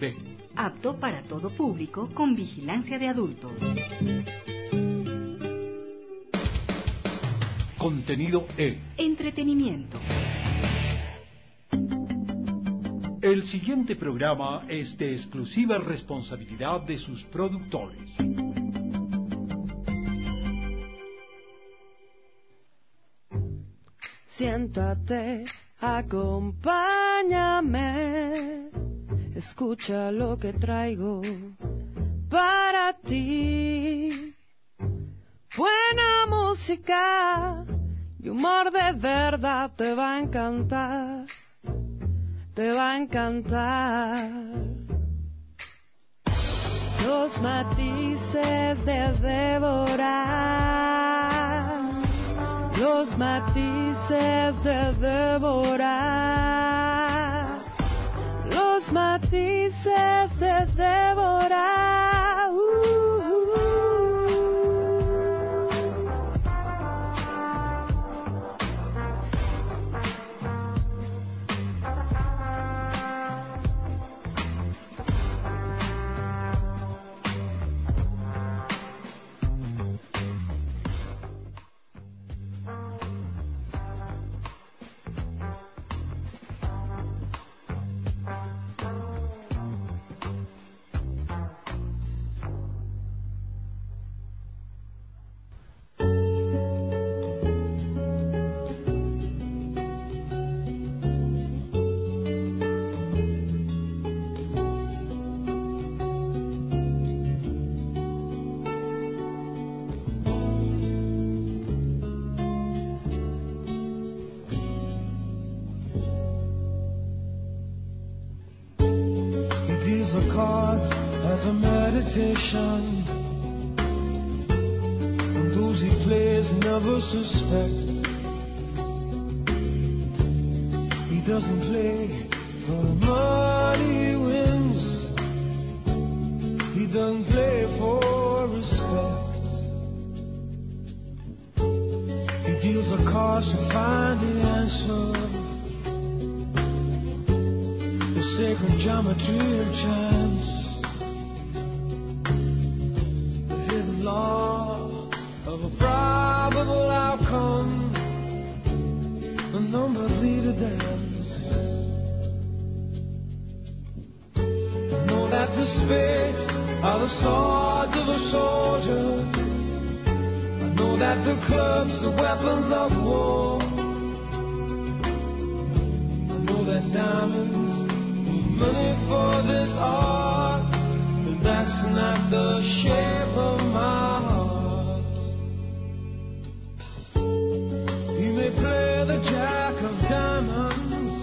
B. Apto para todo público con vigilancia de adultos. Contenido E. Entretenimiento. El siguiente programa es de exclusiva responsabilidad de sus productores. Siéntate, acompáñame, escucha lo que traigo para ti. Buena música y humor de verdad te va a encantar, te va a encantar. Los matices de devorar, los matices de devorar, los matices de devorar. As a meditation, and those he plays never suspect. He doesn't play for the money he wins, he doesn't play for respect. He deals the cards to find the answer, the sacred geometry of chance, law of a probable outcome, the numbers lead a dance. I know that the spades are the swords of a soldier, I know that the clubs are weapons of war, I know that diamonds need money for this art, but that's not the shape of my heart. You may play the jack of diamonds,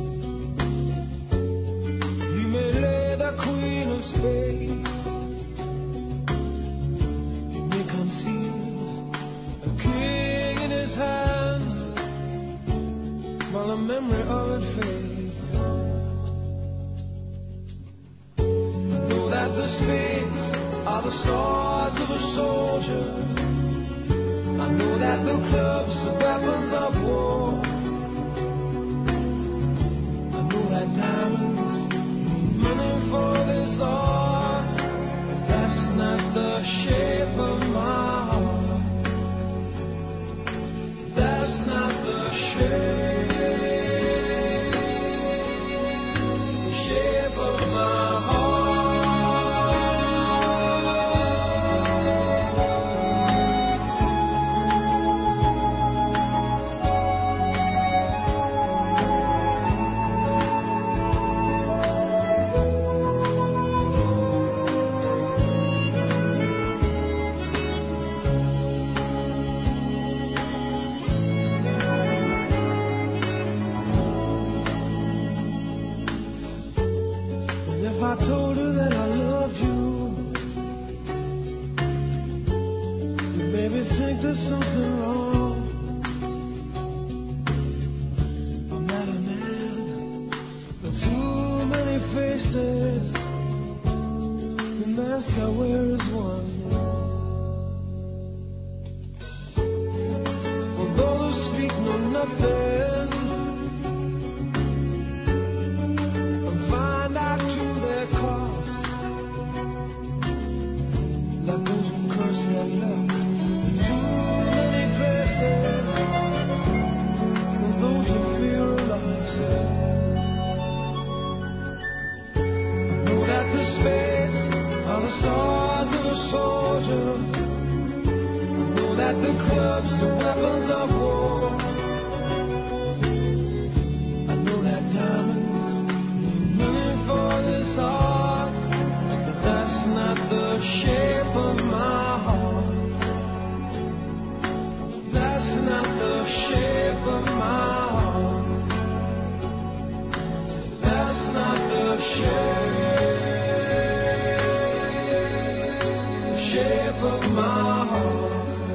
you may lay the queen of spades, you may conceive a king in his hand while the memory of it fades. I know that the spades are the swords of a soldier, I know that the clubs are weapons of war, I know that diamonds need money for this art, but that's not the shape of my heart, that's not the shape of my heart. If I told her that I loved you, you'd maybe think there's something wrong. I'm not a man with too many faces, the mask I wear is one. For those who speak know nothing and find out through their cause. soldier. I know that the clubs are weapons of war. I know that diamonds need money for this art, but that's not the shape of my heart. That's not the shape of my heart. That's not the shape of my heart.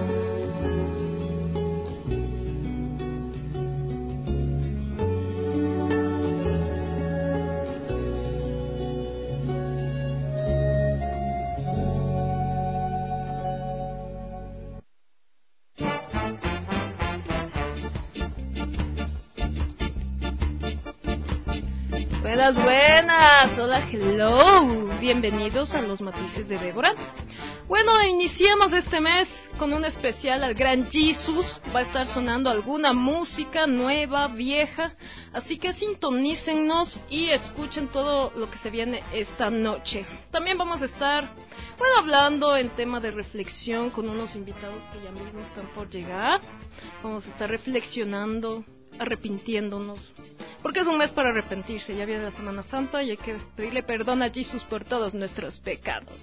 Buenas, hola, hello, bienvenidos a Los Matices de Débora. Bueno, iniciamos este mes con un especial al Gran Jesus. Va a estar sonando alguna música nueva, vieja, así que sintonícennos y escuchen todo lo que se viene esta noche. También vamos a estar, bueno, hablando en tema de reflexión con unos invitados que ya mismo están por llegar. Vamos a estar reflexionando, arrepintiéndonos, porque es un mes para arrepentirse. Ya viene la Semana Santa y hay que pedirle perdón a Jesús por todos nuestros pecados.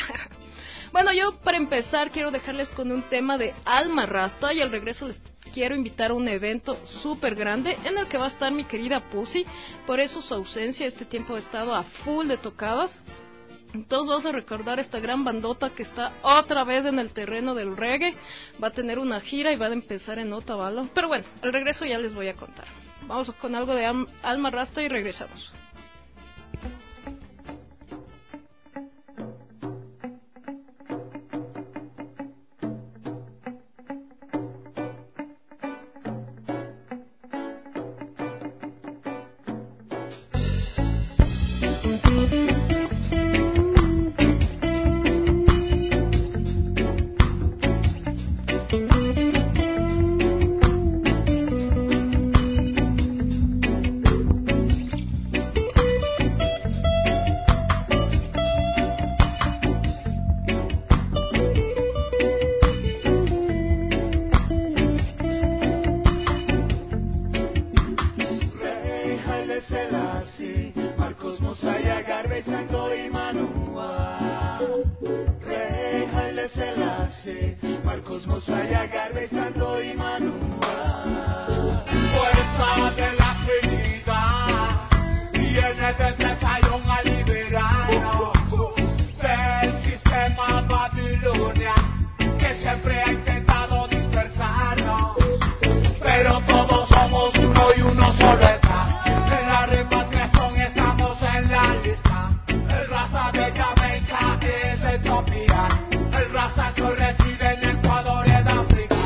Bueno, yo para empezar quiero dejarles con un tema de Alma Rasta, y al regreso les quiero invitar a un evento súper grande en el que va a estar mi querida Pussy. Por eso su ausencia, este tiempo ha estado a full de tocadas. Entonces vamos a recordar esta gran bandota que está otra vez en el terreno del reggae. Va a tener una gira y va a empezar en Otavalo. Pero bueno, al regreso ya les voy a contar. Vamos con algo de Alma Rasta y regresamos. El raza que reside en Ecuador y en África.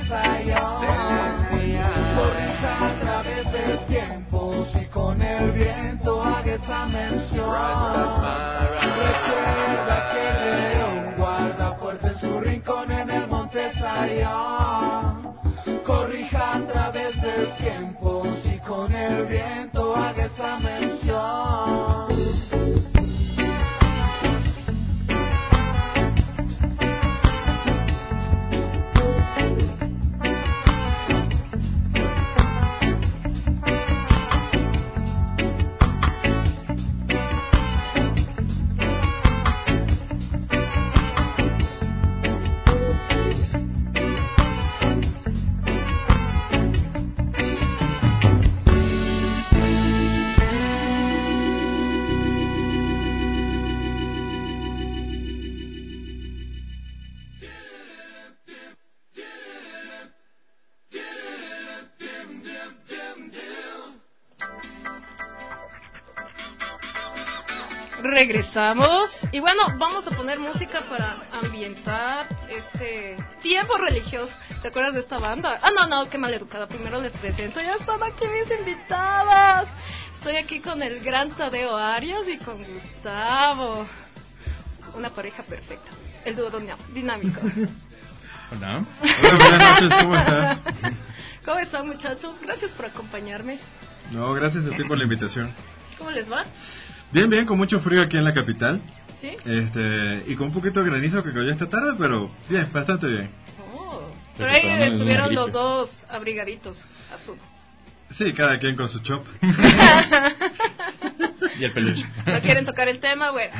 Corrija a través del tiempo, si con el viento haga esa mención. Recuerda que el león guarda fuerte en su rincón en el monte Sayón. Corrija a través del tiempo, si con el viento haga esa mención. Regresamos y bueno, vamos a poner música para ambientar este tiempo religioso. ¿Te acuerdas de esta banda? No, qué maleducada. Primero les presento, ya están aquí mis invitadas. Estoy aquí con el gran Tadeo Arias y con Gustavo. Una pareja perfecta, el dúo dinámico. Hola. Hola, buenas noches, ¿cómo estás? ¿Cómo están, muchachos? Gracias por acompañarme. No, gracias a ti por la invitación. ¿Cómo les va? Bien, con mucho frío aquí en la capital. ¿Sí? Y con un poquito de granizo que cayó esta tarde, pero bien, bastante bien. Oh, pero ahí estuvieron los dos abrigaditos, azul. Sí, cada quien con su chop. Y el peluche. ¿No quieren tocar el tema? Bueno.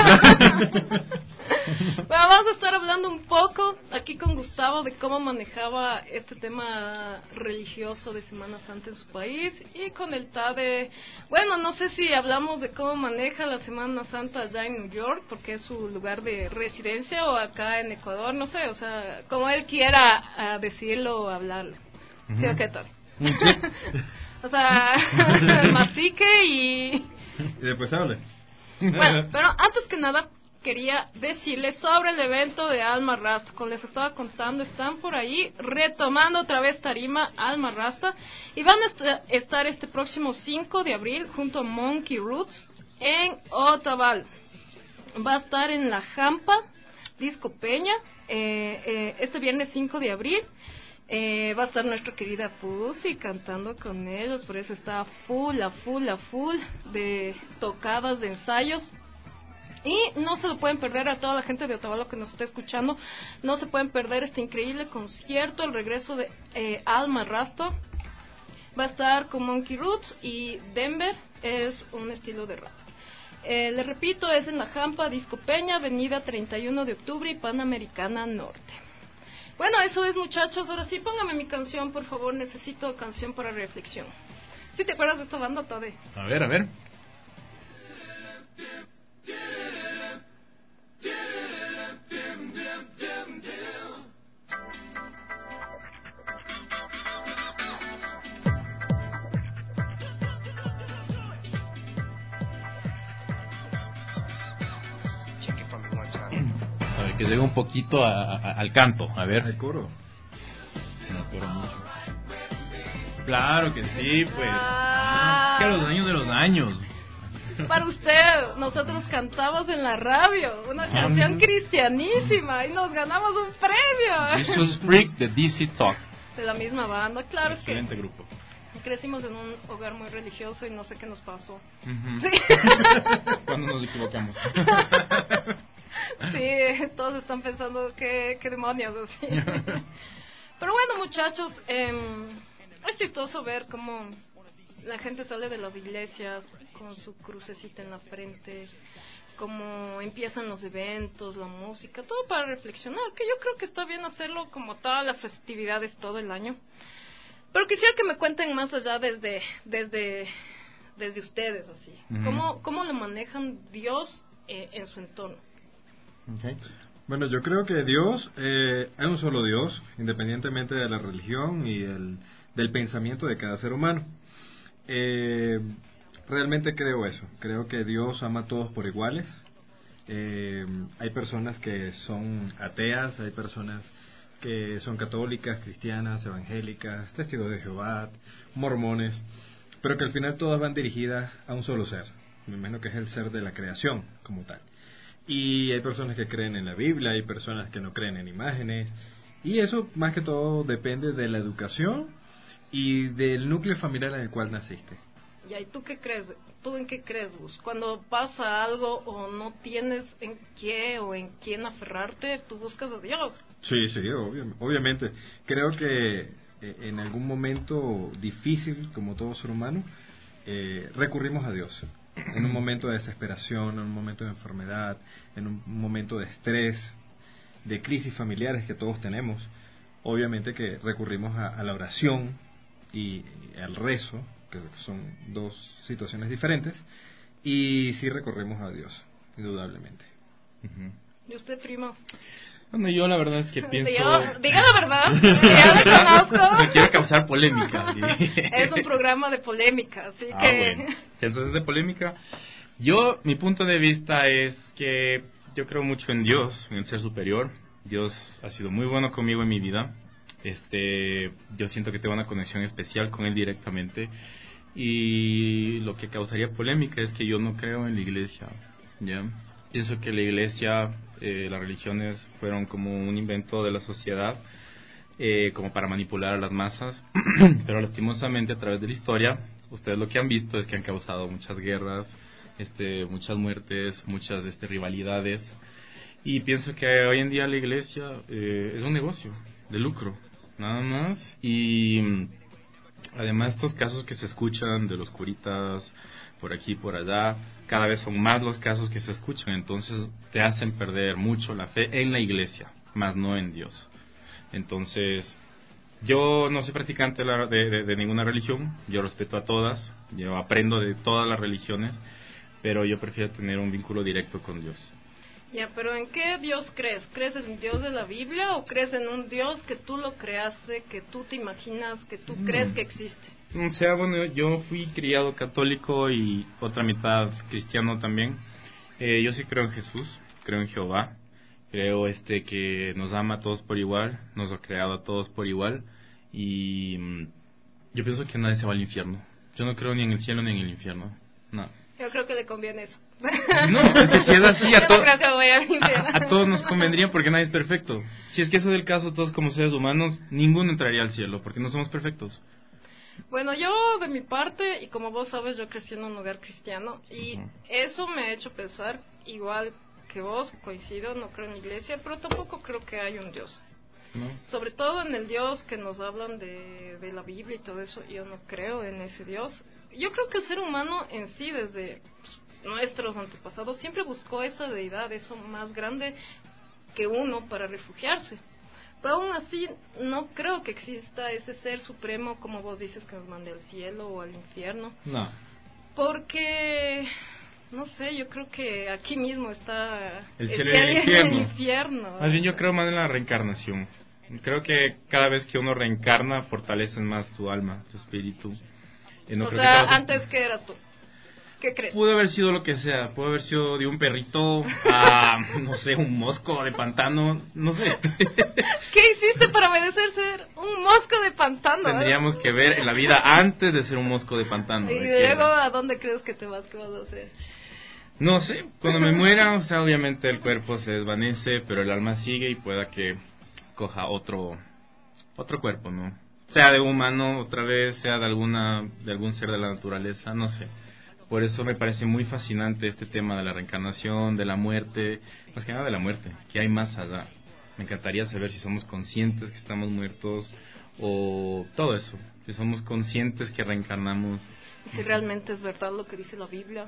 Bueno, vamos a estar hablando un poco aquí con Gustavo de cómo manejaba este tema religioso de Semana Santa en su país, y con el Tade, bueno, no sé si hablamos de cómo maneja la Semana Santa allá en New York, porque es su lugar de residencia, o acá en Ecuador, no sé, o sea, como él quiera decirlo o hablarlo. ¿Sí o qué tal? O sea, mastique y después hable. Bueno, pero antes que nada quería decirles sobre el evento de Alma Rasta. Como les estaba contando, están por ahí retomando otra vez tarima Alma Rasta, y van a estar este próximo 5 de abril junto a Monkey Roots en Otavalo. Va a estar en La Jampa, Disco Peña, este viernes 5 de abril. Va a estar nuestra querida Pussy cantando con ellos, por eso está full de tocadas, de ensayos. Y no se lo pueden perder, a toda la gente de Otavalo que nos está escuchando, no se pueden perder este increíble concierto, el regreso de Alma Rasta. Va a estar con Monkey Roots y Denver, es un estilo de rap. Les repito, es en La Jampa, Disco Peña, Avenida 31 de Octubre y Panamericana Norte. Bueno, eso es, muchachos. Ahora sí, póngame mi canción, por favor. Necesito canción para reflexión. ¿Sí te acuerdas de esta banda, Tade? A ver. A ver, que llegue un poquito al canto, a ver. ¿El coro? No coro mucho. Claro que sí, pues. Que los años de los años. Para usted, nosotros cantamos en la radio una canción cristianísima y nos ganamos un premio. Jesus Freak de DC Talk. De la misma banda, claro. Excelente grupo. Crecimos en un hogar muy religioso y no sé qué nos pasó. Uh-huh. Sí. Cuando nos equivocamos. Sí, todos están pensando qué demonios, así. Pero bueno, muchachos, es chistoso ver cómo la gente sale de las iglesias con su crucecita en la frente, cómo empiezan los eventos, la música, todo para reflexionar, que yo creo que está bien hacerlo como todas las festividades todo el año. Pero quisiera que me cuenten más allá desde ustedes, así. Uh-huh. ¿Cómo lo manejan Dios en su entorno? Okay. Bueno, yo creo que Dios es un solo Dios, independientemente de la religión y del pensamiento de cada ser humano. Realmente creo eso. Creo que Dios ama a todos por iguales. Hay personas que son ateas, hay personas que son católicas, cristianas, evangélicas, testigos de Jehová, mormones, pero que al final todas van dirigidas a un solo ser. Me imagino que es el ser de la creación como tal. Y hay personas que creen en la Biblia, hay personas que no creen en imágenes, y eso más que todo depende de la educación y del núcleo familiar en el cual naciste. ¿Y tú qué crees? ¿Tú en qué crees, Gus? Cuando pasa algo o no tienes en qué o en quién aferrarte, tú buscas a Dios. Sí, obviamente. Creo que en algún momento difícil, como todo ser humano, recurrimos a Dios. En un momento de desesperación, en un momento de enfermedad, en un momento de estrés, de crisis familiares que todos tenemos, obviamente que recurrimos a la oración y al rezo, que son dos situaciones diferentes, y sí recurrimos a Dios, indudablemente. ¿Y usted, primo? Bueno, yo la verdad es que pienso... Diga la verdad, ya lo conozco. No quiero causar polémica. Es un programa de polémica, así que... Bueno. Entonces, de polémica, mi punto de vista es que yo creo mucho en Dios, en el ser superior. Dios ha sido muy bueno conmigo en mi vida. Yo siento que tengo una conexión especial con Él directamente. Y lo que causaría polémica es que yo no creo en la iglesia, ¿ya? Pienso que la iglesia, las religiones fueron como un invento de la sociedad, como para manipular a las masas, pero lastimosamente a través de la historia, ustedes lo que han visto es que han causado muchas guerras, muchas muertes, muchas rivalidades, y pienso que hoy en día la iglesia es un negocio de lucro, nada más, y además estos casos que se escuchan de los curitas por aquí por allá, cada vez son más los casos que se escuchan, entonces te hacen perder mucho la fe en la iglesia, más no en Dios. Entonces, yo no soy practicante de ninguna religión, yo respeto a todas, yo aprendo de todas las religiones, pero yo prefiero tener un vínculo directo con Dios. Ya, pero ¿en qué Dios crees? ¿Crees en el Dios de la Biblia o crees en un Dios que tú lo creaste, que tú te imaginas, que tú crees que existe? O sea, bueno, yo fui criado católico y otra mitad cristiano también. Yo sí creo en Jesús, creo en Jehová, creo que nos ama a todos por igual, nos ha creado a todos por igual, y yo pienso que nadie se va al infierno. Yo no creo ni en el cielo ni en el infierno, no. Yo creo que le conviene eso. No, es que si es así, a todos nos convendría, porque nadie es perfecto. Si es que ese es el caso, todos como seres humanos, ninguno entraría al cielo, porque no somos perfectos. Bueno, yo de mi parte, y como vos sabes, yo crecí en un hogar cristiano, y eso me ha hecho pensar, igual que vos, coincido, no creo en la iglesia, pero tampoco creo que hay un Dios. ¿No? Sobre todo en el Dios que nos hablan de la Biblia y todo eso, yo no creo en ese Dios. Yo creo que el ser humano en sí, desde nuestros antepasados, siempre buscó esa deidad, eso más grande que uno para refugiarse. Pero aún así, no creo que exista ese ser supremo, como vos dices, que nos mande al cielo o al infierno. No. Porque, no sé, yo creo que aquí mismo está el cielo y el infierno. Más bien yo creo más en la reencarnación. Creo que cada vez que uno reencarna, fortalecen más tu alma, tu espíritu. No, o sea, antes, ¿qué eras tú? ¿Qué crees? Pudo haber sido lo que sea, pudo haber sido de un perrito a, no sé, un mosco de pantano, no sé. ¿Qué hiciste para merecer ser un mosco de pantano? Tendríamos que ver la vida antes de ser un mosco de pantano. Y luego, ¿a dónde crees que te vas? ¿Qué vas a hacer? No sé, cuando me muera, o sea, obviamente el cuerpo se desvanece, pero el alma sigue y pueda que coja otro cuerpo, ¿no? Sea de humano otra vez, sea de algún ser de la naturaleza, no sé. Por eso me parece muy fascinante este tema de la reencarnación, de la muerte, más que nada de la muerte, que hay más allá. Me encantaría saber si somos conscientes que estamos muertos o todo eso, si somos conscientes que reencarnamos. Y si realmente es verdad lo que dice la Biblia.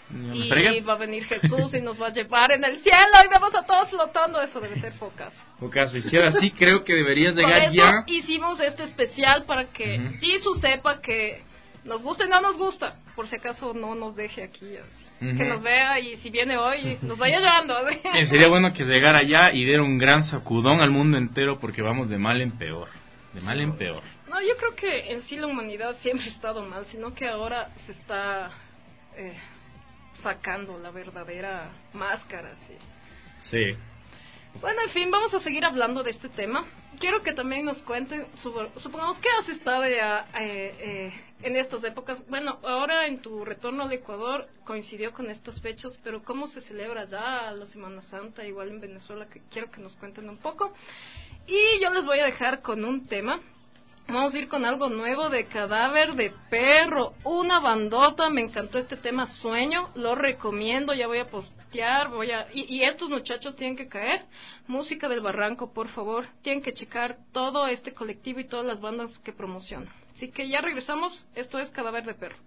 Y va a venir Jesús y nos va a llevar en el cielo y vamos a todos flotando. Eso debe ser focazo. Y si ahora sí creo que deberías llegar por eso ya. Hicimos este especial para que Jesús sepa que nos gusta y no nos gusta. Por si acaso no nos deje aquí así. Que nos vea y si viene hoy nos vaya llevando. Sería bueno que llegara ya y diera un gran sacudón al mundo entero, porque vamos de mal en peor. De mal en peor. No, yo creo que en sí la humanidad siempre ha estado mal, sino que ahora se está sacando la verdadera máscara, sí. Sí. Bueno, en fin, vamos a seguir hablando de este tema. Quiero que también nos cuenten, supongamos, ¿qué has estado en estas épocas? Bueno, ahora en tu retorno al Ecuador coincidió con estas fechas, pero ¿cómo se celebra ya la Semana Santa, igual en Venezuela? Que quiero que nos cuenten un poco. Y yo les voy a dejar con un tema. Vamos a ir con algo nuevo de Cadáver de Perro, una bandota. Me encantó este tema, Sueño, lo recomiendo, ya voy a postear, y estos muchachos tienen que caer. Música del Barranco, por favor, tienen que checar todo este colectivo y todas las bandas que promocionan. Así que ya regresamos, esto es Cadáver de Perro.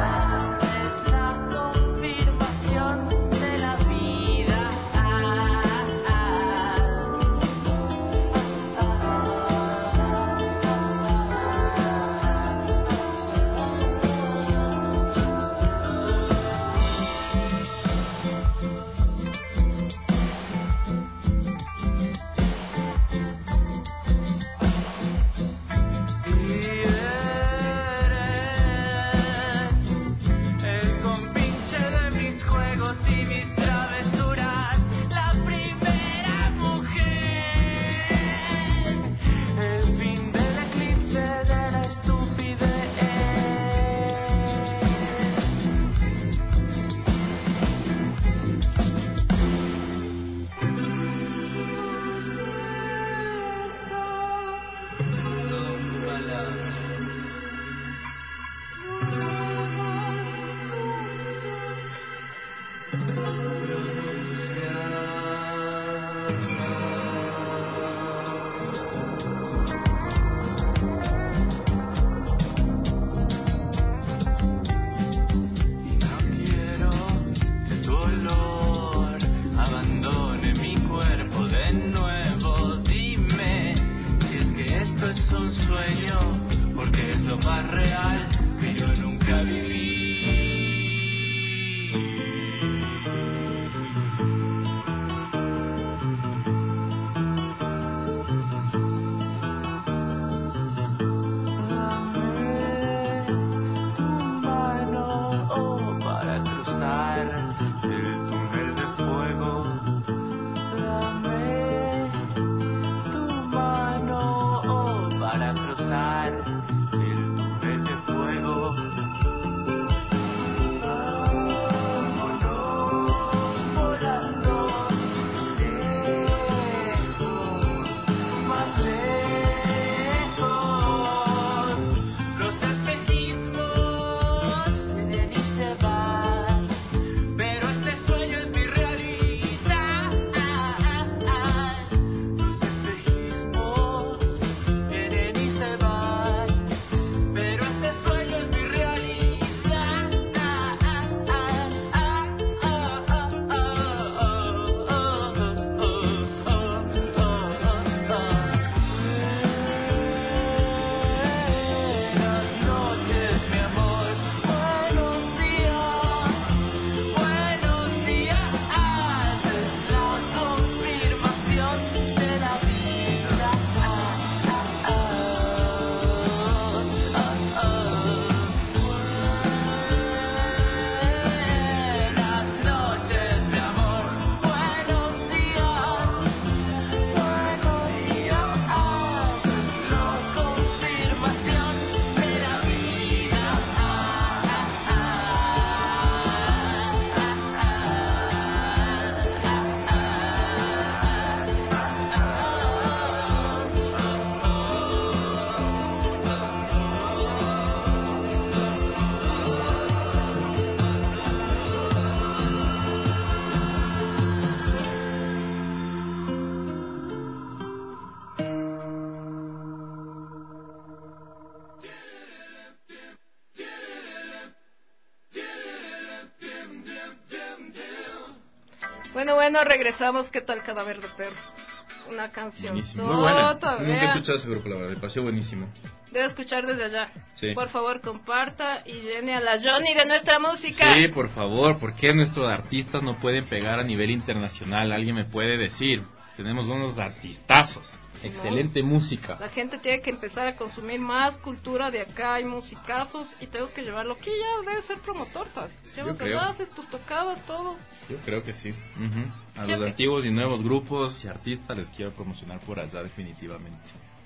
Es la confirmación de la vida. Bueno, regresamos. ¿Qué tal Cadáver de Perro? Una canción Buenísimo. Muy buena. sota, Nunca he vea. escuchado ese grupo, la verdad. Me pareció buenísimo. Debe escuchar desde allá. Sí. Por favor, comparta y llene a la Johnny de nuestra música. Sí, por favor. ¿Por qué nuestros artistas no pueden pegar a nivel internacional? Alguien me puede decir. Tenemos unos artistazos. Simón. Excelente música. La gente tiene que empezar a consumir más cultura de acá, hay musicazos y tenemos que llevarlo aquí. Ya debe ser promotor, Paz. Llevas allá, haces tus tocadas, todo. Yo creo que sí. A Sí, los ok. antiguos y nuevos grupos y artistas les quiero promocionar por allá definitivamente.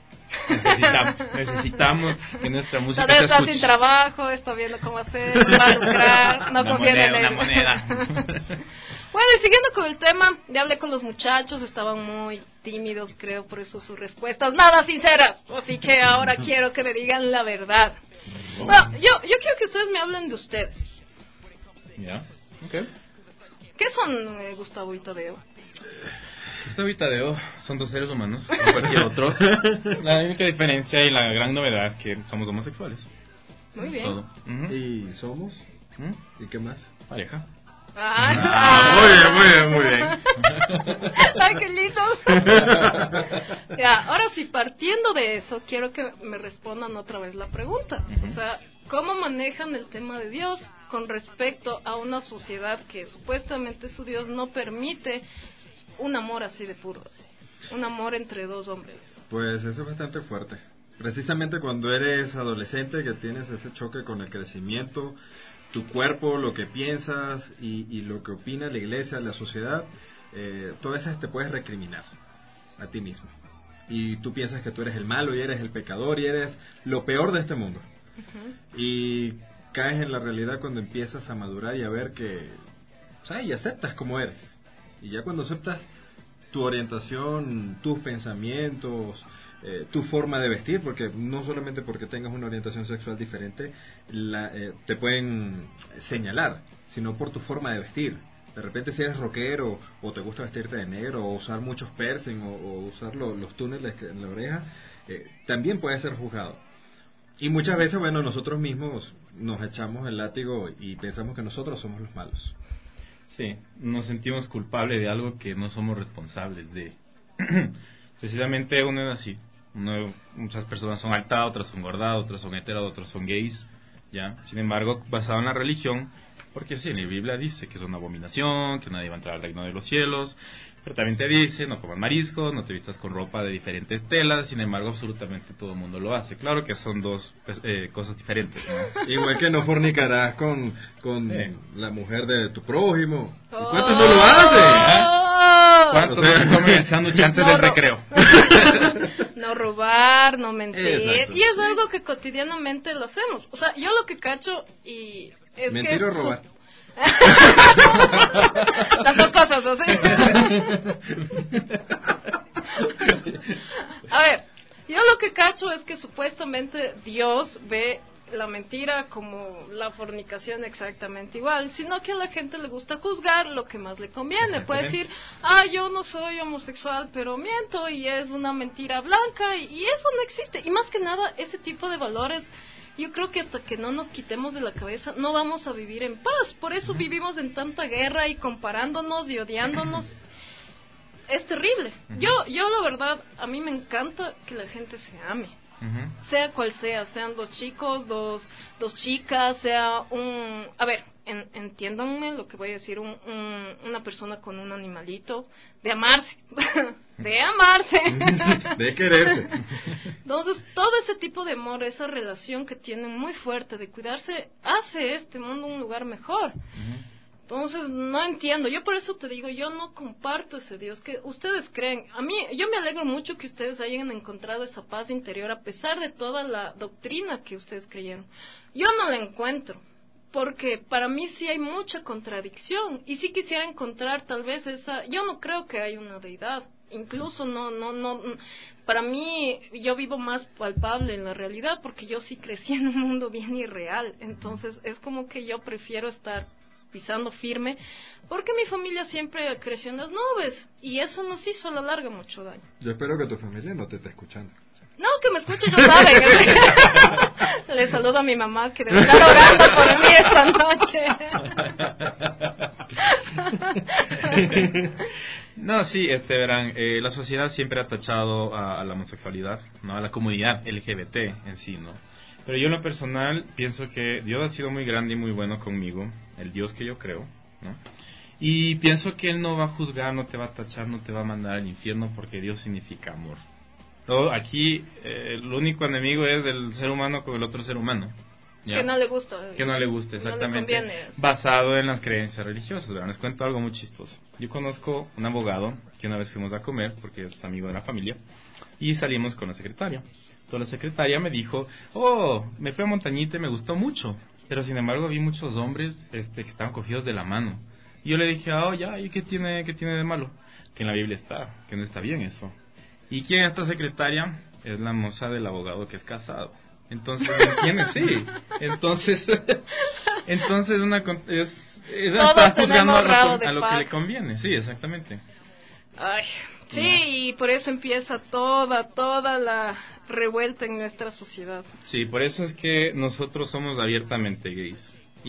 Necesitamos que nuestra música Tal se vez está escuche. sin trabajo, está viendo cómo hacer, va a lucrar, no Una conviene moneda, en una él. moneda. Bueno, y siguiendo con el tema, ya hablé con los muchachos, estaban muy tímidos, creo, por eso sus respuestas nada sinceras. Así que ahora quiero que me digan la verdad. Bueno, yo quiero que ustedes me hablen de ustedes. Ya, ok. ¿Qué son Gustavo y Tadeo? Gustavo y Tadeo son dos seres humanos, como cualquier otro. La única diferencia y la gran novedad es que somos homosexuales. Muy bien. Todo. ¿Y somos? ¿Mm? ¿Y qué más? Pareja. Ay, Muy bien. Ay, qué lindos. Ya, ahora sí, partiendo de eso, quiero que me respondan otra vez la pregunta. O sea, ¿cómo manejan el tema de Dios con respecto a una sociedad que supuestamente su Dios no permite un amor así de puro, así? Un amor entre dos hombres. Pues eso es bastante fuerte. Precisamente cuando eres adolescente, que tienes ese choque con el crecimiento, tu cuerpo, lo que piensas y lo que opina la iglesia, la sociedad, tú a veces te puedes recriminar a ti mismo. Y tú piensas que tú eres el malo y eres el pecador y eres lo peor de este mundo. Y caes en la realidad cuando empiezas a madurar y a ver que, o sea, y aceptas como eres. Y ya cuando aceptas tu orientación, tus pensamientos, tu forma de vestir, porque no solamente porque tengas una orientación sexual diferente te pueden señalar, sino por tu forma de vestir. De repente si eres rockero o te gusta vestirte de negro o usar muchos piercing o usar los túneles en la oreja, también puede ser juzgado. Y muchas veces, bueno, nosotros mismos nos echamos el látigo y pensamos que nosotros somos los malos. Sí, nos sentimos culpables de algo que no somos responsables de. Precisamente uno es así. Muchas personas son altas, otras son gordas, otras son heteras, otras son gays. ¿Ya? Sin embargo, basado en la religión, porque sí, en la Biblia dice que es una abominación, que nadie va a entrar al reino de los cielos, pero también te dice, no comas mariscos, no te vistas con ropa de diferentes telas, sin embargo, absolutamente todo el mundo lo hace. Claro que son dos cosas diferentes, ¿no? Igual que no fornicarás con la mujer de tu prójimo. ¿Y Oh. cuántos no lo hacen? ¿Cuántos O sea, no se comen el sándwich antes del recreo? No robar, no mentir. Exacto. Y es algo que cotidianamente lo hacemos. O sea, yo lo que cacho y es ¿Mentir que o robar? Las dos cosas, ¿no? ¿Sí? A ver, yo lo que cacho es que supuestamente Dios ve la mentira como la fornicación exactamente igual, sino que a la gente le gusta juzgar lo que más le conviene. Puede decir, yo no soy homosexual, pero miento y es una mentira blanca y eso no existe. Y más que nada, ese tipo de valores, yo creo que hasta que no nos quitemos de la cabeza no vamos a vivir en paz. Por eso vivimos en tanta guerra y comparándonos y odiándonos. Es terrible. Yo la verdad, a mí me encanta que la gente se ame. Sea cual sea, sean dos chicos, dos chicas, sea un... A ver, entiéndanme lo que voy a decir, una persona con un animalito, de amarse, de amarse. De quererse. Entonces, todo ese tipo de amor, esa relación que tienen muy fuerte de cuidarse, hace este mundo un lugar mejor. Entonces, no entiendo. Yo por eso te digo, yo no comparto ese Dios que ustedes creen. A mí, yo me alegro mucho que ustedes hayan encontrado esa paz interior a pesar de toda la doctrina que ustedes creyeron. Yo no la encuentro, porque para mí sí hay mucha contradicción. Y sí quisiera encontrar tal vez esa... Yo no creo que haya una deidad. Incluso no. Para mí, yo vivo más palpable en la realidad, porque yo sí crecí en un mundo bien irreal. Entonces, es como que yo prefiero estar pisando firme, porque mi familia siempre creció en las nubes y eso nos hizo a la larga mucho daño. Yo espero que tu familia no te esté escuchando. No, que me escuche, ya saben. Le saludo a mi mamá que debe estar orando por mí esta noche. No, sí, verán, la sociedad siempre ha tachado a la homosexualidad, ¿no? A la comunidad LGBT en sí, ¿no? Pero yo en lo personal pienso que Dios ha sido muy grande y muy bueno conmigo, el Dios que yo creo, ¿no? Y pienso que Él no va a juzgar, no te va a tachar, no te va a mandar al infierno, porque Dios significa amor. No, aquí el único enemigo es el ser humano con el otro ser humano. ¿Ya? Que no le gusta. Que no le gusta, exactamente. No le basado en las creencias religiosas. ¿Verdad? Les cuento algo muy chistoso. Yo conozco un abogado que una vez fuimos a comer, porque es amigo de la familia, y salimos con la secretaria. Entonces la secretaria me dijo, me fui a Montañita y me gustó mucho, pero sin embargo vi muchos hombres que estaban cogidos de la mano. Y yo le dije, ¿y qué tiene de malo? Que en la Biblia está, que no está bien eso. ¿Y quién es esta secretaria? Es la moza del abogado que es casado. Entonces, ¿me entiendes? Sí. Entonces está juzgando a lo que le conviene. Sí, exactamente. Ay, sí, y por eso empieza toda la revuelta en nuestra sociedad. Sí, por eso es que nosotros somos abiertamente gays.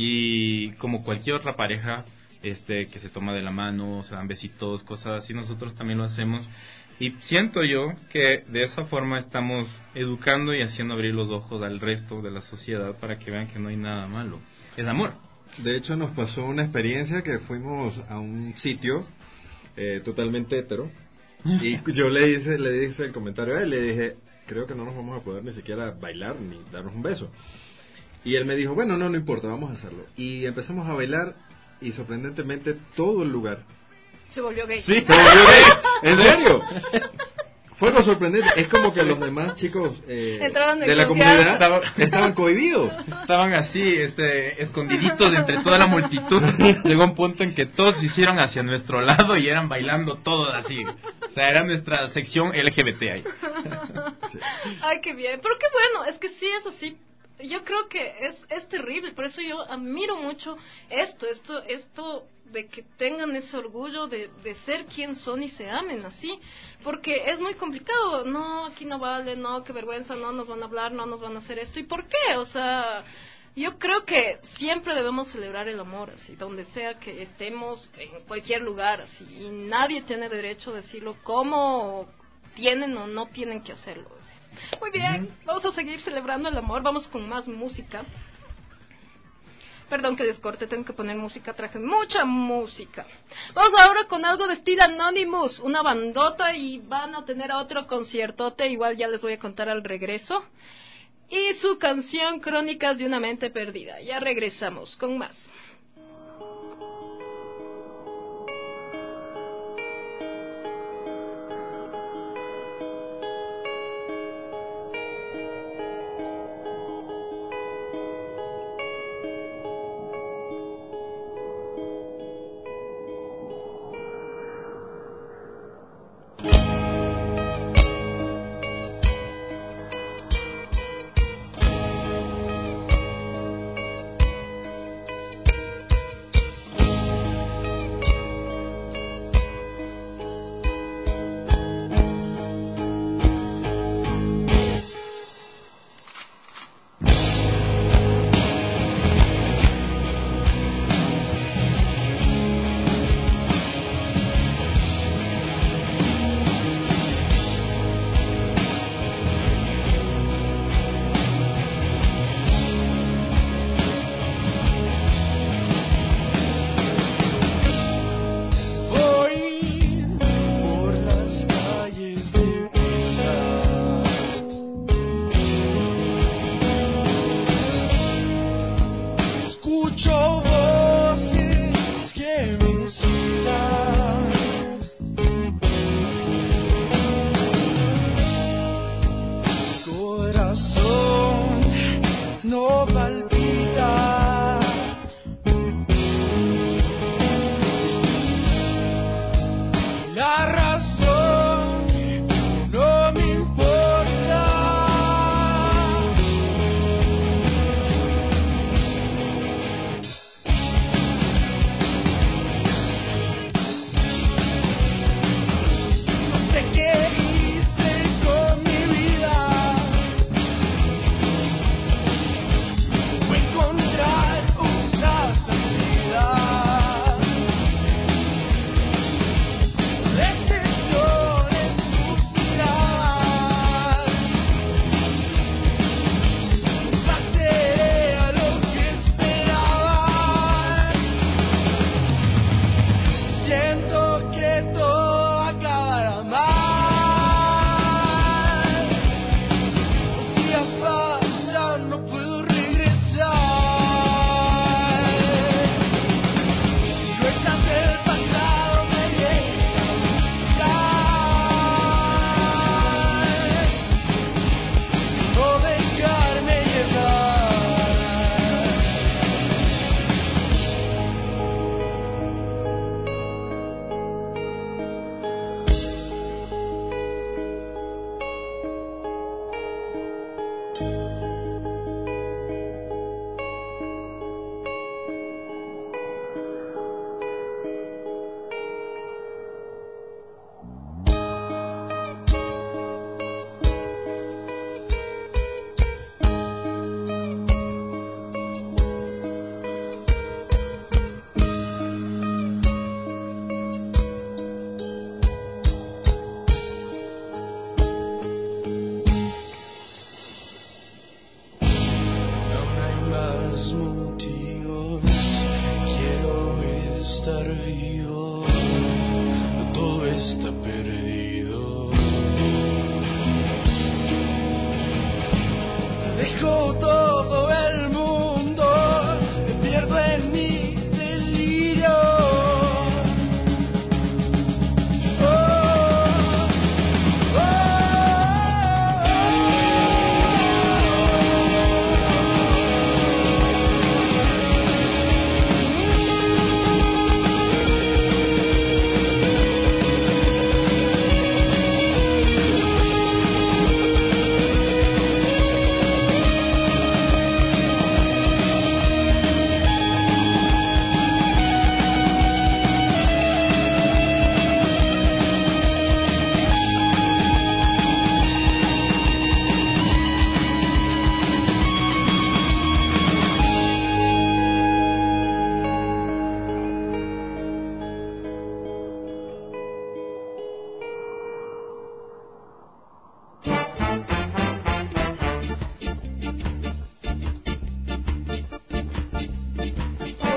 Y como cualquier otra pareja que se toma de la mano, se dan besitos, cosas así, nosotros también lo hacemos. Y siento yo que de esa forma estamos educando y haciendo abrir los ojos al resto de la sociedad para que vean que no hay nada malo. Es amor. De hecho, nos pasó una experiencia que fuimos a un sitio totalmente hetero. Y yo le hice el comentario a él, le dije, creo que no nos vamos a poder ni siquiera bailar ni darnos un beso. Y él me dijo, bueno, no importa, vamos a hacerlo. Y empezamos a bailar y sorprendentemente todo el lugar se volvió gay. Sí, se volvió gay. ¿En serio? Fue algo sorprendente. Es como que los demás chicos de la comunidad estaban cohibidos. Estaban así, escondiditos entre toda la multitud. Llegó un punto en que todos se hicieron hacia nuestro lado y eran bailando todos así. O sea, era nuestra sección LGBT ahí. Sí. Ay, qué bien. Pero qué bueno, es que sí es así. Yo creo que es terrible, por eso yo admiro mucho esto de que tengan ese orgullo de ser quien son y se amen así, porque es muy complicado. No, aquí no vale, no, qué vergüenza, no nos van a hablar, no nos van a hacer esto. ¿Y por qué? O sea, yo creo que siempre debemos celebrar el amor, así, donde sea que estemos, en cualquier lugar, así, y nadie tiene derecho a decirlo cómo tienen o no tienen que hacerlo, así. Muy bien, vamos a seguir celebrando el amor, vamos con más música. Perdón que les corte, tengo que poner música, traje mucha música. Vamos ahora con algo de estilo Anonymous, una bandota, y van a tener otro conciertote, igual ya les voy a contar al regreso. Y su canción Crónicas de una mente perdida. Ya regresamos con más.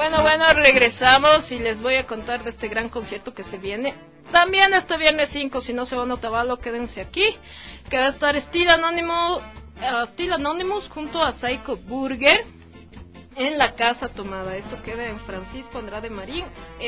Bueno, regresamos y les voy a contar de este gran concierto que se viene. También este viernes 5, si no se van a Otavalo, quédense aquí, que va a estar Steel Anonymous junto a Psycho Burger en la Casa Tomada. Esto queda en Francisco Andrade Marín,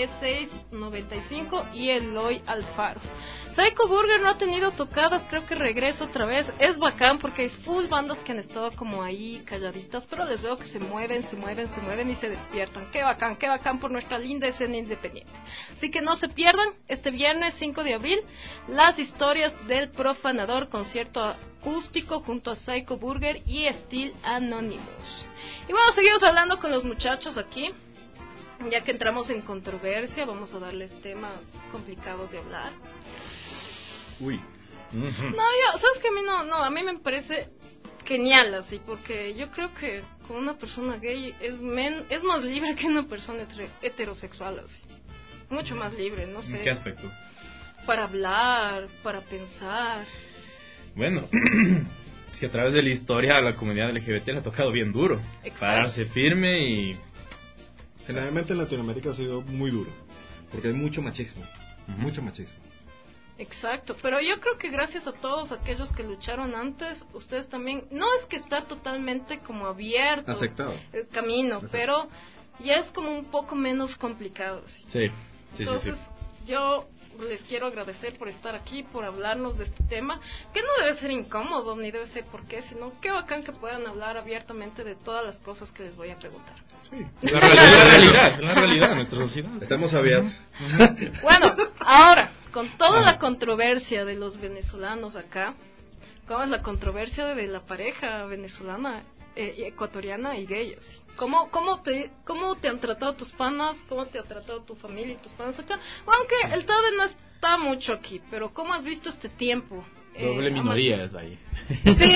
E695 y Eloy Alfaro. Psycho Burger no ha tenido tocadas, creo que regresa otra vez. Es bacán porque hay full bandas que han estado como ahí calladitas, pero les veo que se mueven y se despiertan. Qué bacán por nuestra linda escena independiente. Así que no se pierdan este viernes 5 de abril las historias del profanador, concierto acústico junto a Psycho Burger y Steel Anonymous. Y bueno, seguimos hablando con los muchachos aquí. Ya que entramos en controversia, vamos a darles temas complicados de hablar. Uy. No, sabes que a mí me parece genial así, porque yo creo que con una persona gay es más libre que una persona heterosexual así. Mucho más libre, no sé. ¿En qué aspecto? Para hablar, para pensar. Bueno, es que a través de la historia a la comunidad LGBT le ha tocado bien duro. Exacto. Pararse firme y... Generalmente en Latinoamérica ha sido muy duro, porque hay mucho machismo, mucho machismo. Exacto, pero yo creo que gracias a todos aquellos que lucharon antes, ustedes también, no es que está totalmente como abierto aceptado el camino, pero ya es como un poco menos complicado. Sí. Entonces, yo les quiero agradecer por estar aquí, por hablarnos de este tema, que no debe ser incómodo, ni debe ser por qué, sino qué bacán que puedan hablar abiertamente de todas las cosas que les voy a preguntar. Sí, la realidad de nuestra sociedad. Estamos abiertos. Bueno, ahora, con toda la controversia de los venezolanos acá, ¿cómo es la controversia de la pareja venezolana, ecuatoriana y gay? Así? ¿Cómo te han tratado tus panas? ¿Cómo te ha tratado tu familia y tus panas acá? Aunque el TADE no está mucho aquí, pero ¿cómo has visto este tiempo? Doble minoría es ahí. Sí.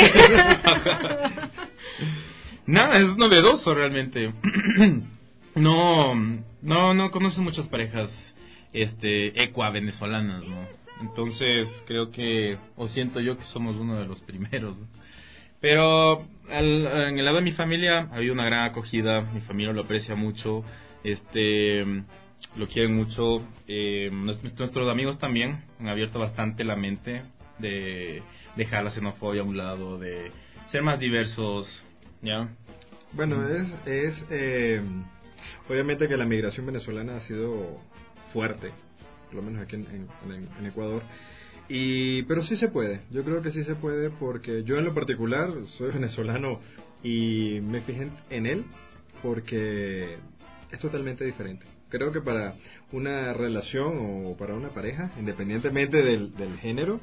Nada, es novedoso realmente. No conoces muchas parejas venezolanas, ¿no? Entonces creo que, o siento yo que somos uno de los primeros, ¿no? Pero en el lado de mi familia ha habido una gran acogida, mi familia lo aprecia mucho, lo quieren mucho, nuestros amigos también han abierto bastante la mente de dejar la xenofobia a un lado, de ser más diversos, ¿ya? Bueno, obviamente que la migración venezolana ha sido fuerte, por lo menos aquí en Ecuador. Pero sí se puede, yo creo que sí se puede, porque yo en lo particular soy venezolano y me fijé en él porque es totalmente diferente. Creo que para una relación o para una pareja, independientemente del género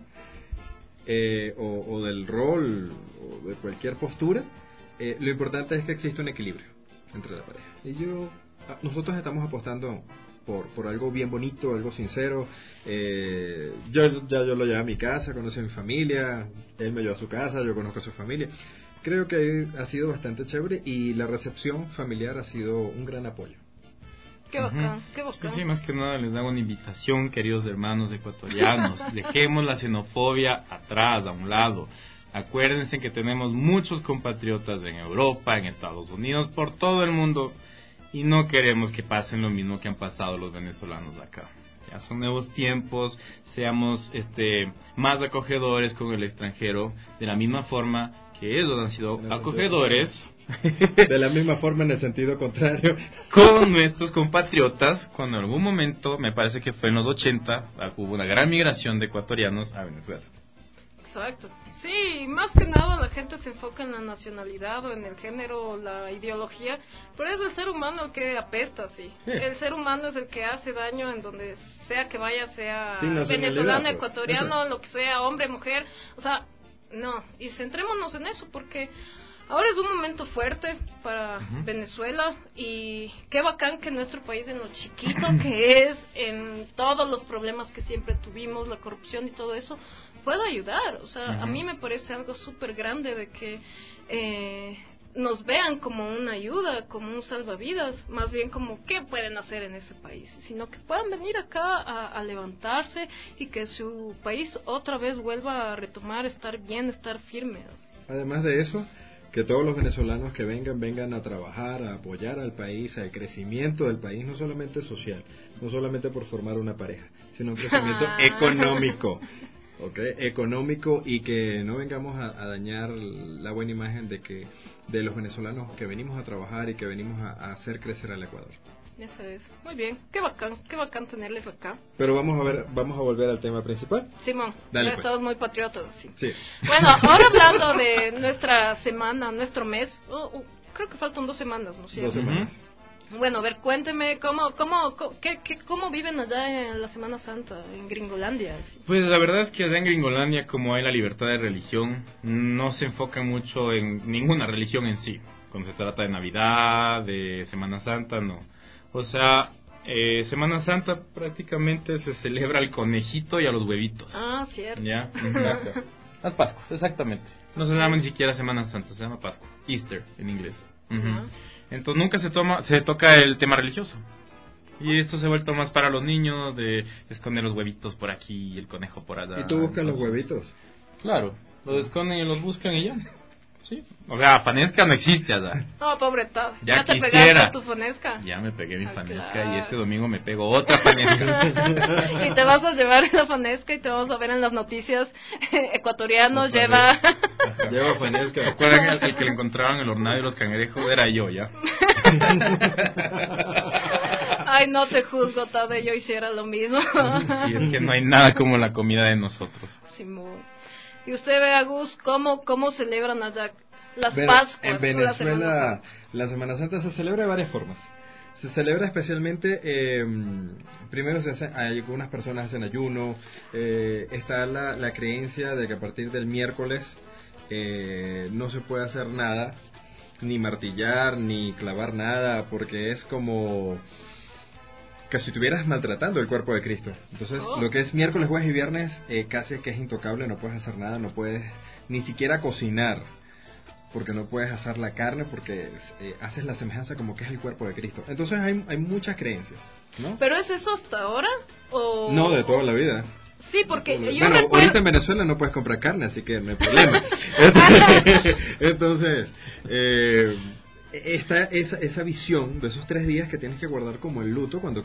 o del rol o de cualquier postura, lo importante es que exista un equilibrio entre la pareja. Y nosotros estamos apostando por algo bien bonito, algo sincero. Yo lo llevé a mi casa, conocí a mi familia, él me llevó a su casa, yo conozco a su familia. Creo que ha sido bastante chévere y la recepción familiar ha sido un gran apoyo. Qué bacán, qué bacán. Sí, más que nada les hago una invitación, queridos hermanos ecuatorianos. Dejemos la xenofobia atrás, a un lado. Acuérdense que tenemos muchos compatriotas en Europa, en Estados Unidos, por todo el mundo. Y no queremos que pasen lo mismo que han pasado los venezolanos acá. Ya son nuevos tiempos, seamos más acogedores con el extranjero, de la misma forma que ellos han sido acogedores. De la misma forma en el sentido contrario. Con nuestros compatriotas, cuando en algún momento, me parece que fue en los 80, hubo una gran migración de ecuatorianos a Venezuela. Exacto. Sí, más que nada la gente se enfoca en la nacionalidad o en el género o la ideología, pero es el ser humano el que apesta, sí. El ser humano es el que hace daño en donde sea que vaya, sea venezolano, pues, ecuatoriano, lo que sea, hombre, mujer, o sea, no. Y centrémonos en eso porque ahora es un momento fuerte para Venezuela y qué bacán que nuestro país, en lo chiquito que es, en todos los problemas que siempre tuvimos, la corrupción y todo eso, pueda ayudar. O sea, a mí me parece algo súper grande de que nos vean como una ayuda, como un salvavidas, más bien como qué pueden hacer en ese país, sino que puedan venir acá a levantarse y que su país otra vez vuelva a retomar, estar bien, estar firme. Además de eso, que todos los venezolanos que vengan a trabajar, a apoyar al país, al crecimiento del país, no solamente social, no solamente por formar una pareja, sino un crecimiento económico. Okay, económico, y que no vengamos a dañar la buena imagen de los venezolanos que venimos a trabajar y que venimos a hacer crecer al Ecuador. Eso es. Muy bien. Qué bacán tenerles acá. Pero vamos a volver al tema principal. Simón, dale, pues. Todos muy patriotas, así. Sí. Bueno, ahora hablando de nuestra semana, nuestro mes, creo que faltan 2 semanas, ¿no es cierto? 2 semanas. Bueno, a ver, cuénteme cómo viven allá en la Semana Santa, en Gringolandia. Así. Pues la verdad es que allá en Gringolandia, como hay la libertad de religión, no se enfoca mucho en ninguna religión en sí. Cuando se trata de Navidad, de Semana Santa, no. O sea, Semana Santa prácticamente se celebra al conejito y a los huevitos. Ah, cierto. ¿Ya? Exacto. Las Pascuas, exactamente. No se llama ni siquiera Semana Santa, se llama Pascua. Easter, en inglés. Uh-huh. Entonces nunca se toca el tema religioso. Y esto se ha vuelto más para los niños, de esconder los huevitos por aquí y el conejo por allá. ¿Y tú buscas los huevitos? Claro, los esconden y los buscan y ya. Sí. O sea, fanesca no existe allá. No, pobretado. Ya te quisiera. pegaste tu fanesca. Ya me pegué mi fanesca, claro. y este domingo me pego otra fanesca. Y te vas a llevar la fanesca y te vamos a ver en las noticias. Ecuatoriano lleva fanesca. ¿Recuerdan el que le encontraban el hornado y los cangrejos? Era yo, ya. Ay, no te juzgo, Tade, yo hiciera lo mismo. Sí, es que no hay nada como la comida de nosotros. Simón. Y usted ve, Agus, ¿cómo celebran allá las Pascuas? En Venezuela, la Semana Santa se celebra de varias formas. Se celebra especialmente, primero algunas personas hacen ayuno, está la creencia de que a partir del miércoles no se puede hacer nada, ni martillar, ni clavar nada, porque es como que si estuvieras maltratando el cuerpo de Cristo. Entonces, lo que es miércoles, jueves y viernes, casi que es intocable, no puedes hacer nada, no puedes ni siquiera cocinar, porque no puedes asar la carne, porque haces la semejanza como que es el cuerpo de Cristo. Entonces hay muchas creencias, ¿no? ¿Pero es eso hasta ahora? ¿O... No, de toda la vida. Sí, porque yo bueno, recuerdo... ahorita en Venezuela no puedes comprar carne, así que no hay problema. Entonces, está esa visión de esos 3 días que tienes que guardar como el cuando cuando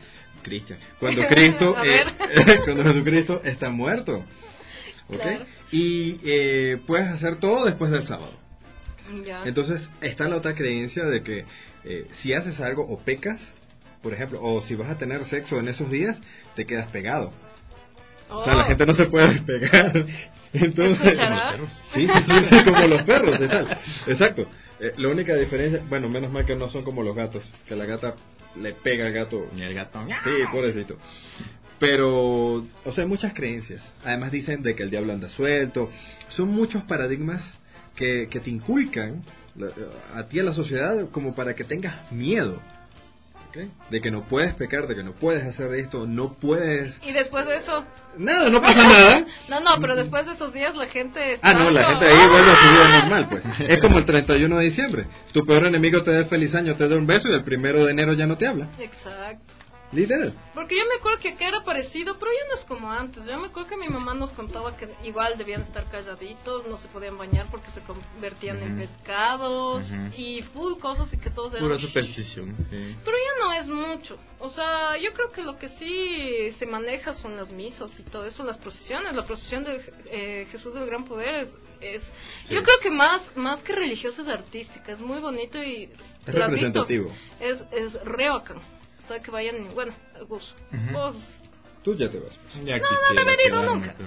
Jesucristo está muerto, ¿ok? Claro. Y puedes hacer todo después del sábado. Ya. Entonces está la otra creencia de que si haces algo o pecas, por ejemplo, o si vas a tener sexo en esos días, te quedas pegado. O sea, la gente no se puede despegar. Entonces, sí, como los perros y tal. Exacto. La única diferencia, bueno, menos mal que no son como los gatos, que la gata le pega al gato. Y el gato. Sí, pobrecito. Pero, o sea, hay muchas creencias. Además dicen de que el diablo anda suelto. Son muchos paradigmas que te inculcan a ti, a la sociedad, como para que tengas miedo. ¿Okay? De que no puedes pecar, de que no puedes hacer esto, no puedes... ¿Y después de eso? Nada, no pasa nada. No, pero después de esos días la gente... no, la gente ahí vuelve a su vida normal, pues. Es como el 31 de diciembre. Tu peor enemigo te da el feliz año, te da un beso, y el 1 de enero ya no te habla. Exacto. Literal. Porque yo me acuerdo que acá era parecido, pero ya no es como antes. Yo me acuerdo que mi mamá nos contaba que igual debían estar calladitos, no se podían bañar porque se convertían en pescados y full cosas, y que todos eran... Pura superstición. Sí. Pero ya no es mucho. O sea, yo creo que lo que sí se maneja son las misas y todo eso, las procesiones. La procesión de Jesús del Gran Poder es sí. Yo creo que más que religiosa es artística, es muy bonito y... Es representativo. Es re bacán. Hasta que vayan, bueno, al gusto. Vos... Tú ya te vas. Ya no me he ido nunca.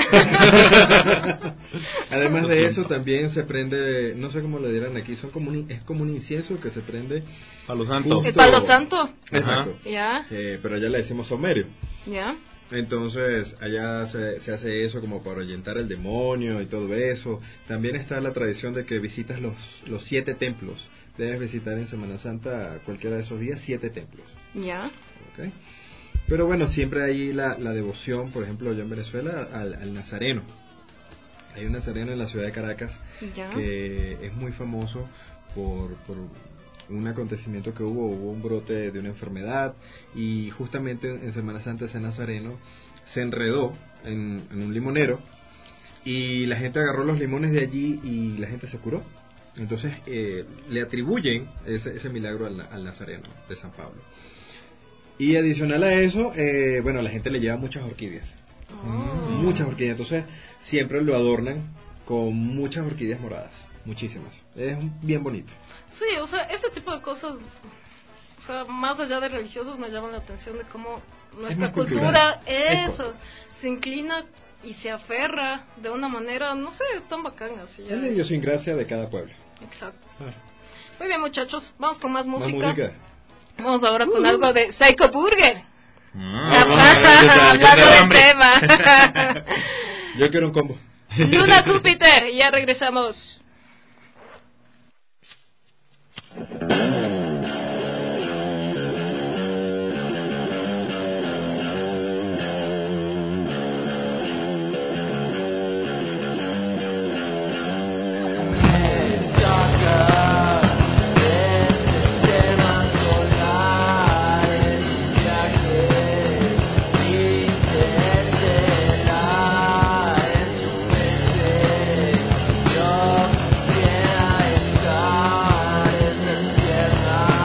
Pero... Además de eso, también se prende, no sé cómo le dirán aquí, es como un incienso que se prende. Palo Santo. ¿El Palo Santo? Exacto. Ya. Pero allá le decimos saumerio. Ya. Entonces, allá se hace eso como para ahuyentar el demonio y todo eso. También está la tradición de que visitas los 7 templos. Debes visitar en Semana Santa cualquiera de esos días 7 templos. Ya. Okay. Pero bueno, siempre hay la devoción, por ejemplo, allá en Venezuela, al Nazareno. Hay un Nazareno en la ciudad de Caracas que es muy famoso por un acontecimiento que hubo un brote de una enfermedad, y justamente en Semana Santa ese Nazareno se enredó en un limonero, y la gente agarró los limones de allí y la gente se curó. Entonces le atribuyen ese milagro al Nazareno de San Pablo. Y adicional a eso, bueno, la gente le lleva muchas orquídeas. Muchas orquídeas. Entonces siempre lo adornan con muchas orquídeas moradas. Muchísimas. Es bien bonito. Sí, o sea, este tipo de cosas, o sea, más allá de religiosos, me llaman la atención de cómo nuestra cultura, se inclina y se aferra de una manera, no sé, tan bacana. Así Es la idiosincrasia de cada pueblo. Exacto. Muy bien, muchachos, vamos con más música. Más música. Vamos ahora con algo de Psycho Burger. Hablando del tema. Yo quiero un combo. Luna Júpiter, y ya regresamos. Yo quisiera estar en el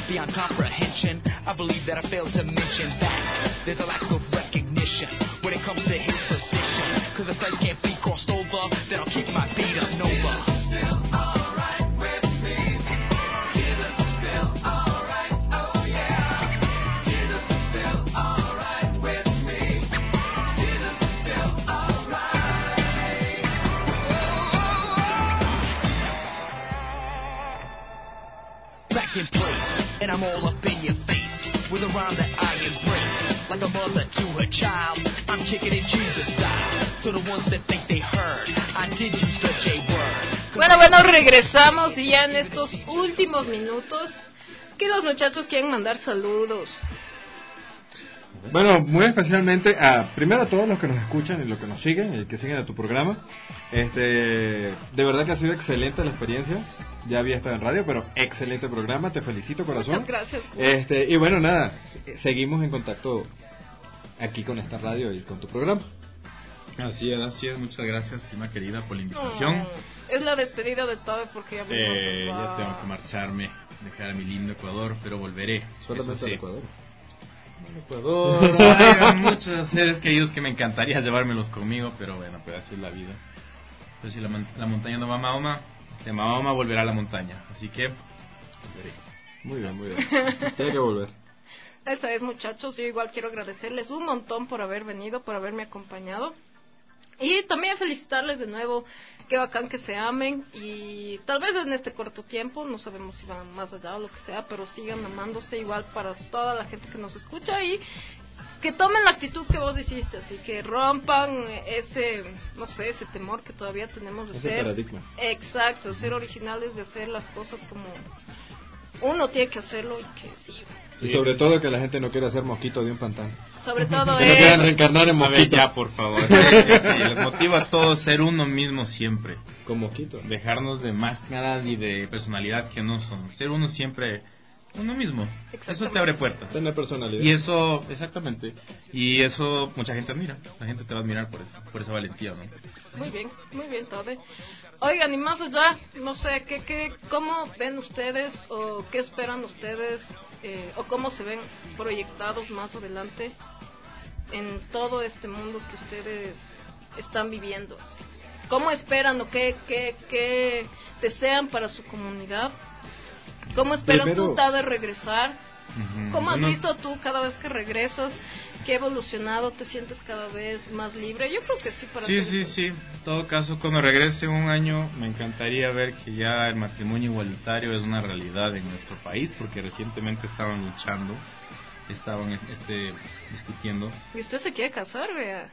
beyond comprehension. I believe that I failed to mention that there's a lack of recognition when it comes to his position. Cause if Christ can't be crossed over, then I'll keep my beat up Nova. In place, and I'm all up in your face with a rhyme that I embrace, like a mother to her child. I'm kicking it Jesus style. To the ones that think they heard, I did use the J word. Bueno, regresamos y ya en estos últimos minutos que los muchachos quieren mandar saludos. Bueno, muy especialmente primero a todos los que nos escuchan y los que nos siguen y que siguen a tu programa. De verdad que ha sido excelente la experiencia. Ya había estado en radio, pero excelente programa. Te felicito, corazón. Muchas gracias. Y bueno, nada, seguimos en contacto aquí con esta radio y con tu programa. Así es. Muchas gracias, prima querida, por la invitación. Es la despedida de todo porque ya ya tengo que marcharme, dejar a mi lindo Ecuador, pero volveré. Solamente al Ecuador. Ecuador, hay muchos seres queridos que me encantaría llevármelos conmigo, pero bueno, pues así es la vida. Pero si la montaña no va a Mahoma, de Mahoma volverá a la montaña, así que volveré. Muy bien. Tiene que volver. Eso es, muchachos. Yo igual quiero agradecerles un montón por haber venido, por haberme acompañado. Y también felicitarles de nuevo. Qué bacán que se amen. Y tal vez en este corto tiempo, no sabemos si van más allá o lo que sea, pero sigan amándose igual para toda la gente que nos escucha. Y que tomen la actitud que vos hiciste. Así que rompan ese temor que todavía tenemos de ese ser. paradigma. Exacto, ser originales, de hacer las cosas como uno tiene que hacerlo y que sí. Y sobre todo que la gente no quiera ser mosquito de un pantano. Sobre todo que no quieran reencarnar en mosquito. Ya, por favor. Sí, les motiva a todos ser uno mismo siempre. Con mosquito. Dejarnos de máscaras y de personalidad que no son. Ser uno siempre, uno mismo. Eso te abre puertas. Tener personalidad. Y eso, exactamente. Y eso mucha gente admira. La gente te va a admirar por esa valentía, ¿no? Muy bien, Tode. Oigan, y más allá, no sé, ¿cómo ven ustedes o qué esperan ustedes o cómo se ven proyectados más adelante en todo este mundo que ustedes están viviendo? ¿Cómo esperan o qué desean para su comunidad? ¿Cómo esperas tú, Tade, regresar? ¿Cómo has visto tú cada vez que regresas? ¿Qué ha evolucionado? ¿Te sientes cada vez más libre? Yo creo que sí. Sí. En todo caso, cuando regrese en un año, me encantaría ver que ya el matrimonio igualitario es una realidad en nuestro país, porque recientemente estaban discutiendo. ¿Y usted se quiere casar, vea?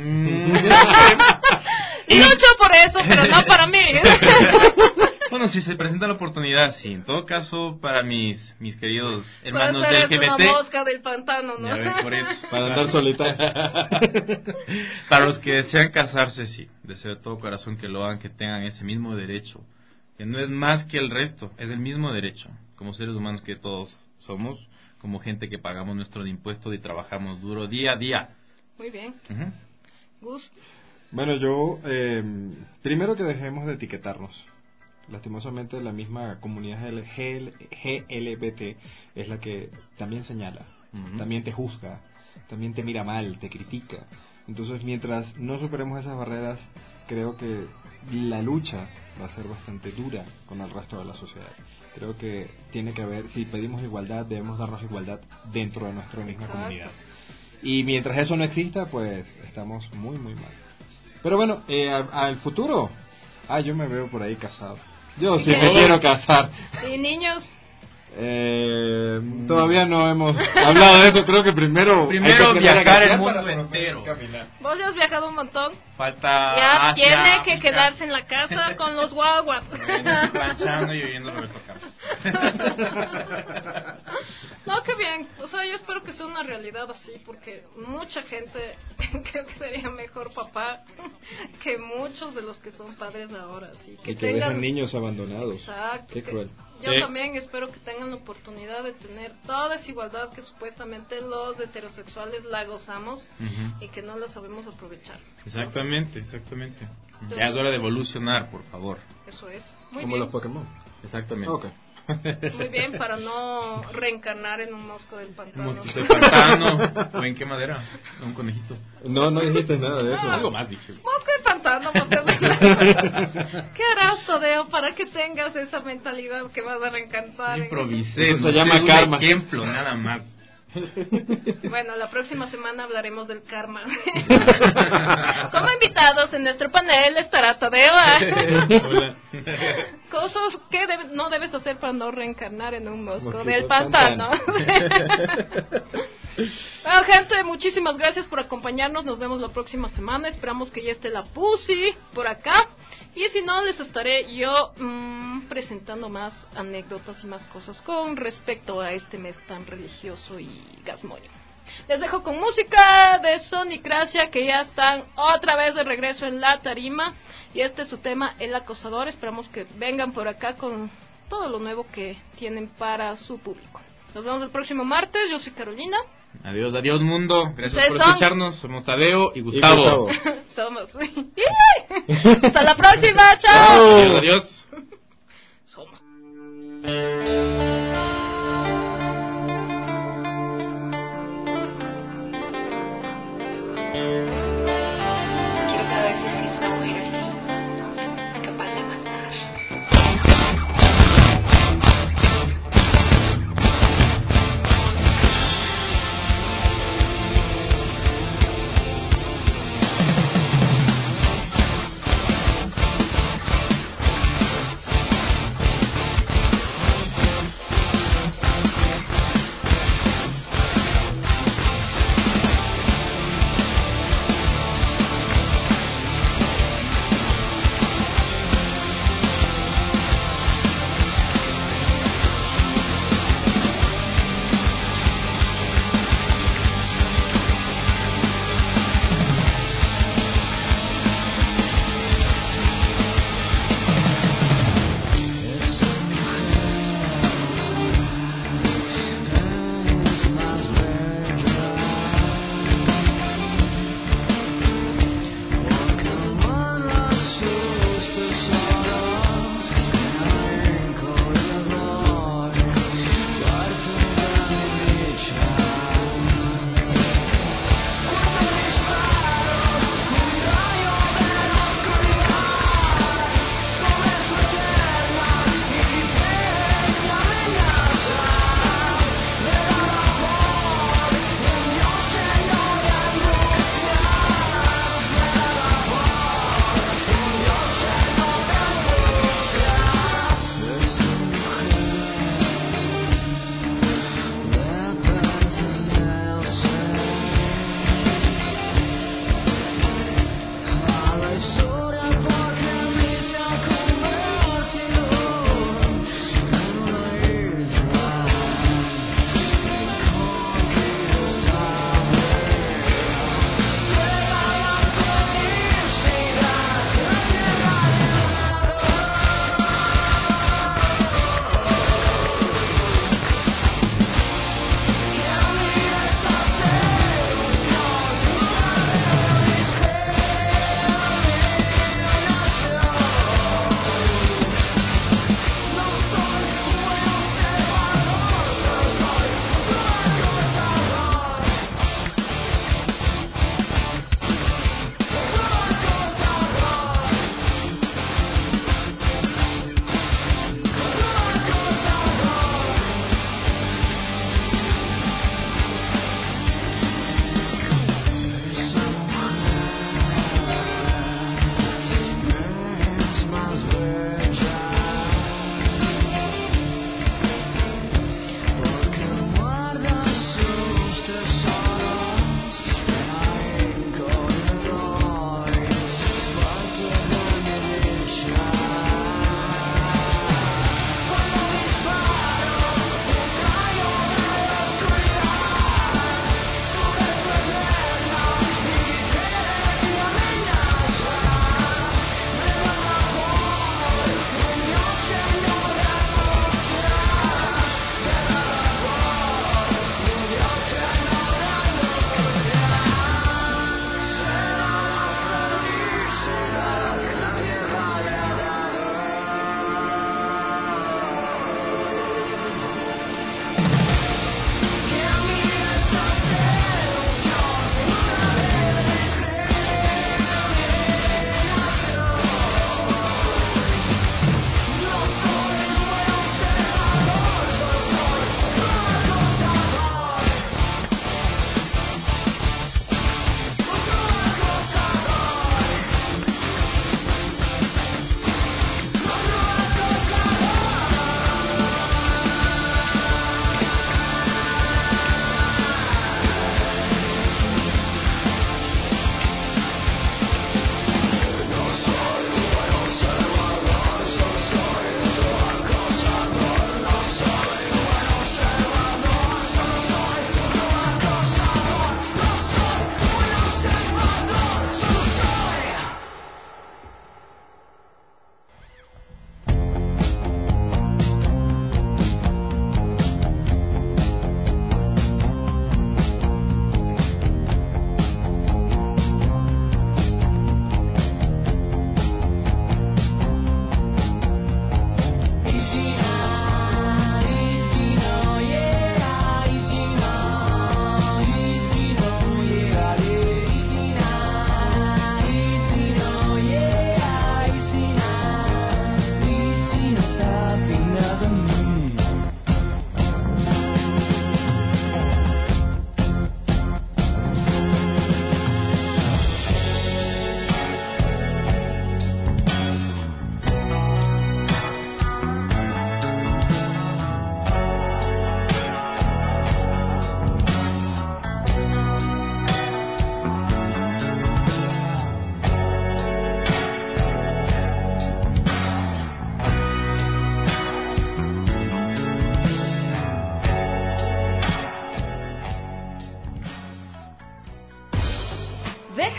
Lucho por eso, pero no para mí. Bueno, si se presenta la oportunidad, sí. En todo caso, para mis queridos hermanos del LGBT... Es una mosca del pantano, ¿no? Ya ven, por eso. Para andar solitario. Para los que desean casarse, sí. Deseo de todo corazón que lo hagan, que tengan ese mismo derecho. Que no es más que el resto, es el mismo derecho. Como seres humanos que todos somos, como gente que pagamos nuestros impuestos y trabajamos duro día a día. Muy bien. Gus. Bueno, yo... primero que dejemos de etiquetarnos. Lastimosamente la misma comunidad GLBT es la que también señala, también te juzga, también te mira mal, te critica. Entonces, mientras no superemos esas barreras, creo que la lucha va a ser bastante dura con el resto de la sociedad. Creo que tiene que haber, si pedimos igualdad, debemos darnos igualdad dentro de nuestra misma comunidad. Y mientras eso no exista, pues estamos muy mal. Pero bueno, al futuro, yo me veo por ahí casado. Yo sí me quiero casar. ¿Y niños? Todavía no hemos hablado de eso. Creo que primero viajar el mundo entero. ¿Vos ya has viajado un montón? Falta ya Asia, tiene que África. quedarse en la casa con los guaguas. Planchando y oyendo Roberto Carlos. No, qué bien. O sea, yo espero que sea una realidad así, porque mucha gente creo que sería mejor papá que muchos de los que son padres ahora. Así que y que dejan niños abandonados. Exacto. Qué cruel. Yo también espero que tengan la oportunidad de tener toda esa igualdad que supuestamente los heterosexuales la gozamos y que no la sabemos aprovechar. Exactamente. Ya es hora de evolucionar, por favor. Eso es. Muy Como bien. los Pokémon. Exactamente. Okay. Muy bien, para no reencarnar en un mosco del Un pantano. mosquito de pantano. ¿O en qué madera? Un conejito. No dijiste nada de eso. Algo más dije. Mosco de pantano, mosco de pantano. ¿Qué harás, Tadeo, para que tengas esa mentalidad que vas a reencantar? Improvisé. Eso se llama karma. Un ejemplo, nada más. Bueno, la próxima semana hablaremos del karma. Como invitados en nuestro panel estará Tadeo. Hola. Cosas que no debes hacer para no reencarnar en un mosco Mosquito del de pantano. pantano. Bueno, gente, muchísimas gracias por acompañarnos. Nos vemos la próxima semana. Esperamos que ya esté la Pussy por acá. Y si no, les estaré yo presentando más anécdotas y más cosas con respecto a este mes tan religioso y gasmoño. Les dejo con música de Sonic Gracia, que ya están otra vez de regreso en la tarima. Y este es su tema, El Acosador. Esperamos que vengan por acá con todo lo nuevo que tienen para su público. Nos vemos el próximo martes. Yo soy Carolina. Adiós, adiós mundo. Gracias por ¿Ustedes son? escucharnos. Somos Tadeo y Gustavo. Somos. Hasta la próxima. Chao. Adiós, adiós. Somos. Quiero saber si existe una mujer así, capaz de matar.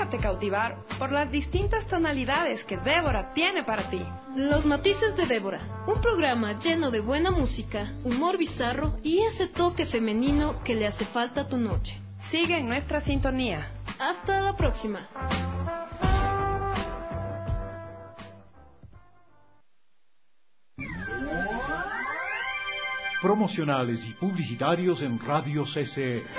dejarte cautivar por las distintas tonalidades que Débora tiene para ti. Los Matices de Débora, un programa lleno de buena música, humor bizarro y ese toque femenino que le hace falta a tu noche. Sigue en nuestra sintonía. Hasta la próxima. Promocionales y publicitarios en Radio CCE.